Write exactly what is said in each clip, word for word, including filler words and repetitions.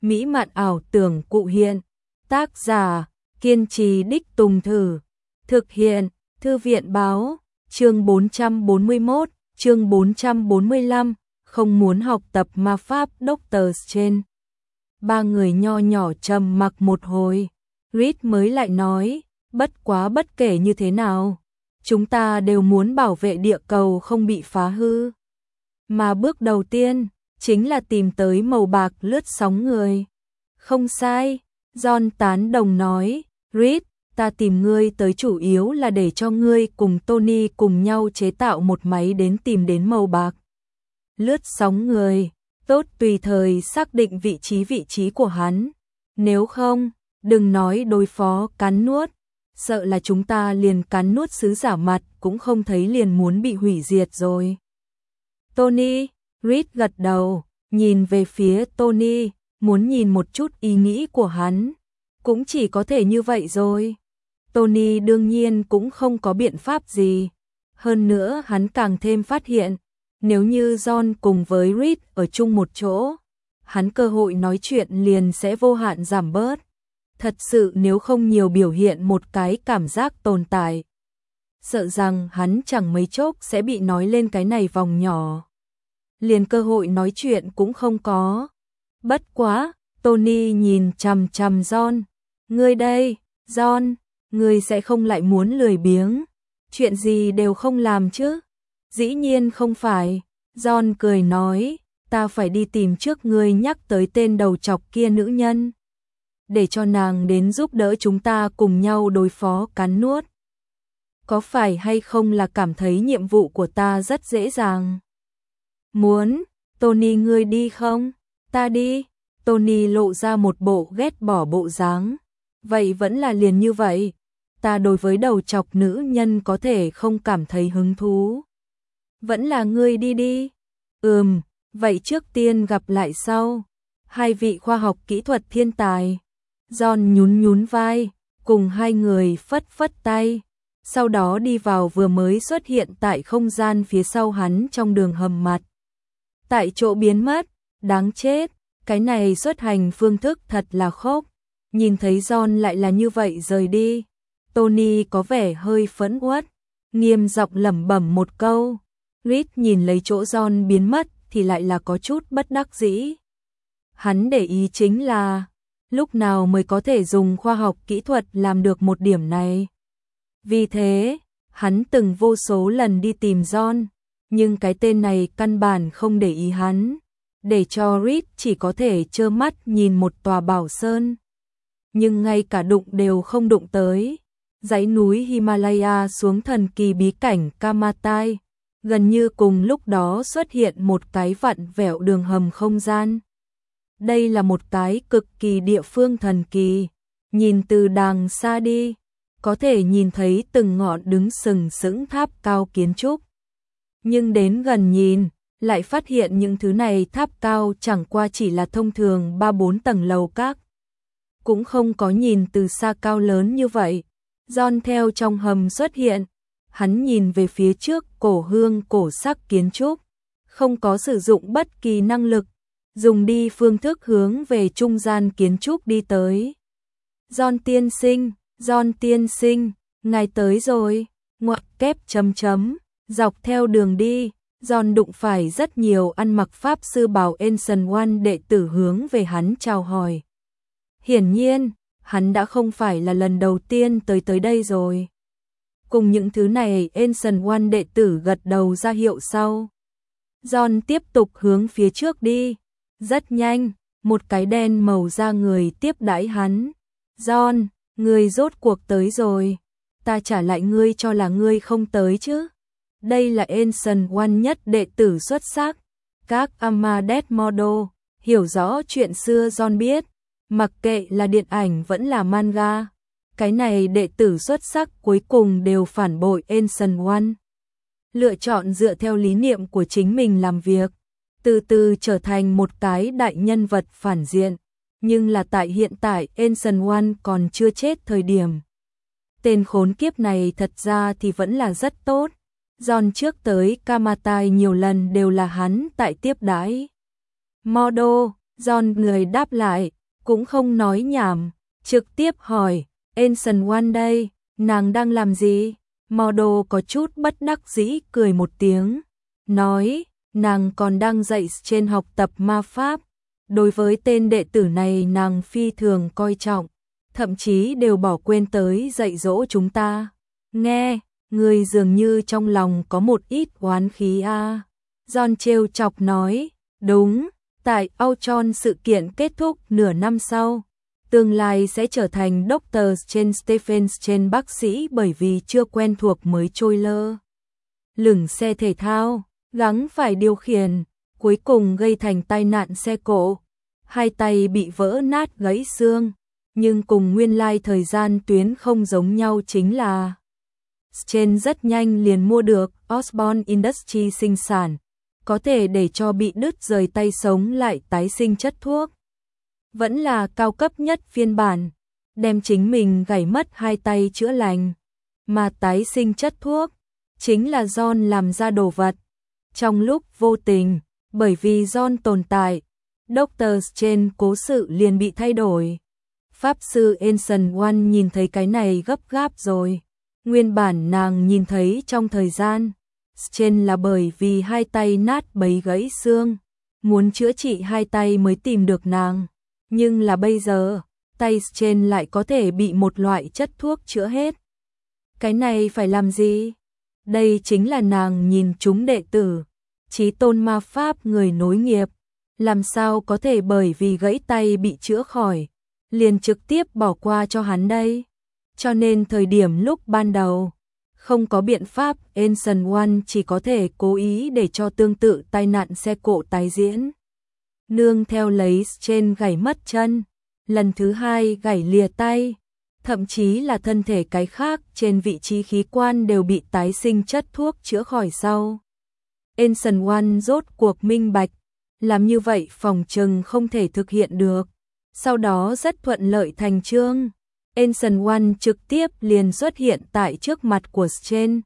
mỹ mạn ảo tưởng cụ hiện. Tác giả, kiên trì đích tùng thử. Thực hiện, Thư viện báo, chương bốn trăm bốn mươi mốt, chương bốn trăm bốn mươi lăm, không muốn học tập ma pháp Doctor Strange. Ba người nho nhỏ trầm mặc một hồi, Reed mới lại nói, bất quá bất kể như thế nào, chúng ta đều muốn bảo vệ địa cầu không bị phá hư. Mà bước đầu tiên, chính là tìm tới màu bạc lướt sóng người. Không sai, John tán đồng nói, Reed, ta tìm ngươi tới chủ yếu là để cho ngươi cùng Tony cùng nhau chế tạo một máy đến tìm đến màu bạc lướt sóng người, tốt tùy thời xác định vị trí vị trí của hắn. Nếu không, đừng nói đối phó cắn nuốt, sợ là chúng ta liền cắn nuốt sứ giả mặt cũng không thấy liền muốn bị hủy diệt rồi. Tony, Reed gật đầu, nhìn về phía Tony, muốn nhìn một chút ý nghĩ của hắn, cũng chỉ có thể như vậy rồi. Tony đương nhiên cũng không có biện pháp gì, hơn nữa hắn càng thêm phát hiện, nếu như John cùng với Reed ở chung một chỗ, hắn cơ hội nói chuyện liền sẽ vô hạn giảm bớt. Thật sự nếu không nhiều biểu hiện một cái cảm giác tồn tại, sợ rằng hắn chẳng mấy chốc sẽ bị nói lên cái này vòng nhỏ. Liền cơ hội nói chuyện cũng không có. Bất quá, Tony nhìn chằm chằm John. Ngươi đây, John, ngươi sẽ không lại muốn lười biếng, chuyện gì đều không làm chứ? Dĩ nhiên không phải, John cười nói, ta phải đi tìm trước ngươi nhắc tới tên đầu chọc kia nữ nhân, để cho nàng đến giúp đỡ chúng ta cùng nhau đối phó cắn nuốt. Có phải hay không là cảm thấy nhiệm vụ của ta rất dễ dàng? Muốn, Tony ngươi đi không? Ta đi. Tony lộ ra một bộ ghét bỏ bộ dáng. Vậy vẫn là liền như vậy. Ta đối với đầu chọc nữ nhân có thể không cảm thấy hứng thú. Vẫn là ngươi đi đi. Ừm, vậy trước tiên gặp lại sau. Hai vị khoa học kỹ thuật thiên tài. John nhún nhún vai, cùng hai người phất phất tay. Sau đó đi vào vừa mới xuất hiện tại không gian phía sau hắn trong đường hầm mặt. Tại chỗ biến mất, đáng chết, cái này xuất hành phương thức thật là khốc. Nhìn thấy John lại là như vậy rời đi, Tony có vẻ hơi phẫn uất, nghiêm giọng lẩm bẩm một câu. Reed nhìn lấy chỗ John biến mất thì lại là có chút bất đắc dĩ. Hắn để ý chính là, lúc nào mới có thể dùng khoa học kỹ thuật làm được một điểm này. Vì thế, hắn từng vô số lần đi tìm John, nhưng cái tên này căn bản không để ý hắn, để cho Reed chỉ có thể trơ mắt nhìn một tòa bảo sơn. Nhưng ngay cả đụng đều không đụng tới, dãy núi Himalaya xuống thần kỳ bí cảnh Kamatai, gần như cùng lúc đó xuất hiện một cái vặn vẹo đường hầm không gian. Đây là một cái cực kỳ địa phương thần kỳ, nhìn từ đàng xa đi, có thể nhìn thấy từng ngọn đứng sừng sững tháp cao kiến trúc. Nhưng đến gần nhìn, lại phát hiện những thứ này tháp cao chẳng qua chỉ là thông thường ba bốn tầng lầu các. Cũng không có nhìn từ xa cao lớn như vậy. John theo trong hầm xuất hiện, hắn nhìn về phía trước cổ hương cổ sắc kiến trúc, không có sử dụng bất kỳ năng lực, dùng đi phương thức hướng về trung gian kiến trúc đi tới. John tiên sinh, John tiên sinh, ngài tới rồi, ngoặc kép chấm chấm, dọc theo đường đi, John đụng phải rất nhiều ăn mặc pháp sư bào Ancient One đệ tử hướng về hắn chào hỏi. Hiển nhiên, hắn đã không phải là lần đầu tiên tới tới đây rồi. Cùng những thứ này Ancient One đệ tử gật đầu ra hiệu sau. John tiếp tục hướng phía trước đi. Rất nhanh, một cái đen màu da người tiếp đãi hắn. John, ngươi rốt cuộc tới rồi. Ta trả lại ngươi cho là ngươi không tới chứ. Đây là Ancient One nhất đệ tử xuất sắc. Các Amadeus Model, hiểu rõ chuyện xưa John biết. Mặc kệ là điện ảnh vẫn là manga, cái này đệ tử xuất sắc cuối cùng đều phản bội Ancient One. Lựa chọn dựa theo lý niệm của chính mình làm việc, từ từ trở thành một cái đại nhân vật phản diện. Nhưng là tại hiện tại Ancient One còn chưa chết thời điểm. Tên khốn kiếp này thật ra thì vẫn là rất tốt. John trước tới Kamatai nhiều lần đều là hắn tại tiếp đãi. Model, John người đáp lại, cũng không nói nhảm, trực tiếp hỏi, Ancient One đây, nàng đang làm gì? Model có chút bất đắc dĩ cười một tiếng, nói, nàng còn đang dạy trên học tập ma pháp. Đối với tên đệ tử này nàng phi thường coi trọng, thậm chí đều bỏ quên tới dạy dỗ chúng ta. Nghe, người dường như trong lòng có một ít oán khí a. À. John trêu chọc nói, đúng, tại Outron sự kiện kết thúc nửa năm sau, tương lai sẽ trở thành Doctor Strange Stephen Strange bác sĩ bởi vì chưa quen thuộc mới trôi lơ lửng xe thể thao, gắng phải điều khiển, cuối cùng gây thành tai nạn xe cộ. Hai tay bị vỡ nát gãy xương, nhưng cùng nguyên lai thời gian tuyến không giống nhau chính là Strange rất nhanh liền mua được Osborn Industries sinh sản, có thể để cho bị đứt rời tay sống lại tái sinh chất thuốc. Vẫn là cao cấp nhất phiên bản, đem chính mình gãy mất hai tay chữa lành, mà tái sinh chất thuốc chính là John làm ra đồ vật. Trong lúc vô tình, bởi vì John tồn tại, Doctor Strange cố sự liền bị thay đổi. Pháp sư Ancient One nhìn thấy cái này gấp gáp rồi. Nguyên bản nàng nhìn thấy trong thời gian Strange là bởi vì hai tay nát bấy gãy xương, muốn chữa trị hai tay mới tìm được nàng. Nhưng là bây giờ, tay Strange lại có thể bị một loại chất thuốc chữa hết. Cái này phải làm gì? Đây chính là nàng nhìn chúng đệ tử, chí tôn ma pháp người nối nghiệp. Làm sao có thể bởi vì gãy tay bị chữa khỏi, liền trực tiếp bỏ qua cho hắn đây. Cho nên thời điểm lúc ban đầu, không có biện pháp, Ancient One chỉ có thể cố ý để cho tương tự tai nạn xe cộ tái diễn. Nương theo lấy Strange gãy mất chân, lần thứ hai gãy lìa tay, thậm chí là thân thể cái khác trên vị trí khí quan đều bị tái sinh chất thuốc chữa khỏi sau. Ancient One rốt cuộc minh bạch, làm như vậy phòng trừng không thể thực hiện được. Sau đó rất thuận lợi thành chương, Ancient One trực tiếp liền xuất hiện tại trước mặt của Strange.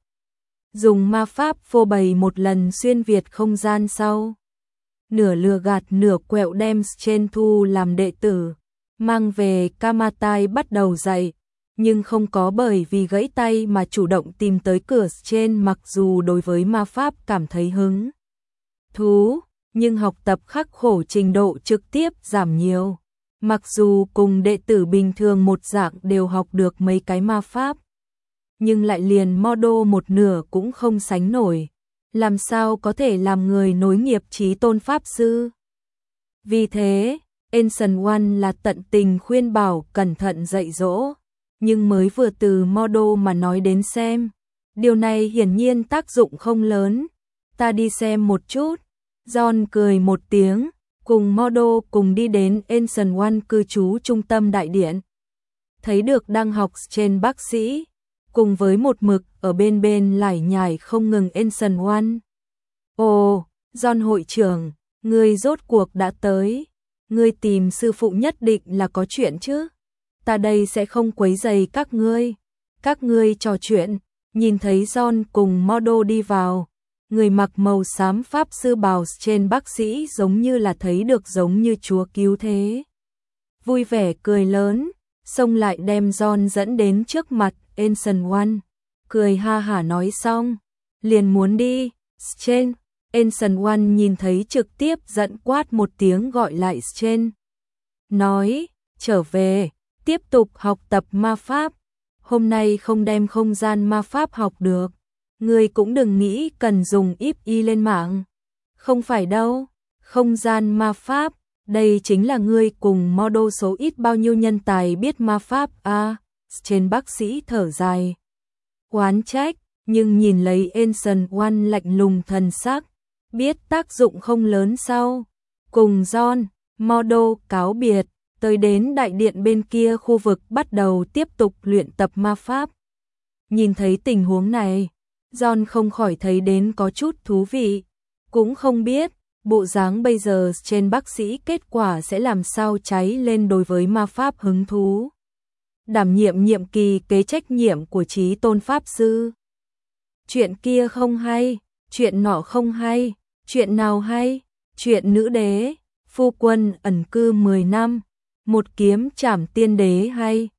Dùng ma pháp phô bày một lần xuyên việt không gian sau. Nửa lừa gạt nửa quẹo đem Strange thu làm đệ tử, mang về Kamatai bắt đầu dạy, nhưng không có bởi vì gãy tay mà chủ động tìm tới cửa Strange, mặc dù đối với ma pháp cảm thấy hứng thú, nhưng học tập khắc khổ trình độ trực tiếp giảm nhiều. Mặc dù cùng đệ tử bình thường một dạng đều học được mấy cái ma pháp, nhưng lại liền model một nửa cũng không sánh nổi. Làm sao có thể làm người nối nghiệp chí tôn pháp sư? Vì thế, Ancient One là tận tình khuyên bảo cẩn thận dạy dỗ, nhưng mới vừa từ model mà nói đến xem, điều này hiển nhiên tác dụng không lớn. Ta đi xem một chút. John cười một tiếng, cùng model cùng đi đến Ancient One cư trú trung tâm đại điện. Thấy được đang học trên bác sĩ, cùng với một mực ở bên bên lải nhải không ngừng Ancient One. Ồ, John hội trưởng, ngươi rốt cuộc đã tới. Ngươi tìm sư phụ nhất định là có chuyện chứ? Ta đây sẽ không quấy rầy các ngươi. Các ngươi trò chuyện. Nhìn thấy John cùng model đi vào, người mặc màu xám pháp sư bào trên bác sĩ giống như là thấy được giống như chúa cứu thế. Vui vẻ cười lớn, xông lại đem John dẫn đến trước mặt Ancient One. Cười ha hả nói xong, liền muốn đi. Strange, Ancient One nhìn thấy trực tiếp giận quát một tiếng gọi lại Strange. Nói, trở về, tiếp tục học tập ma pháp. Hôm nay không đem không gian ma pháp học được. Ngươi cũng đừng nghĩ cần dùng íp y lên mạng. Không phải đâu, không gian ma pháp, đây chính là ngươi cùng model số ít bao nhiêu nhân tài biết ma pháp a. À, trên bác sĩ thở dài, oán trách, nhưng nhìn lấy Ancient One lạnh lùng thần sắc, biết tác dụng không lớn sau. Cùng John, model cáo biệt, tới đến đại điện bên kia khu vực bắt đầu tiếp tục luyện tập ma pháp. Nhìn thấy tình huống này, John không khỏi thấy đến có chút thú vị, cũng không biết bộ dáng bây giờ trên bác sĩ kết quả sẽ làm sao cháy lên đối với ma pháp hứng thú. Đảm nhiệm nhiệm kỳ kế trách nhiệm của chí tôn pháp sư. Chuyện kia không hay, chuyện nọ không hay, chuyện nào hay, chuyện nữ đế, phu quân ẩn cư mười năm, một kiếm trảm tiên đế hay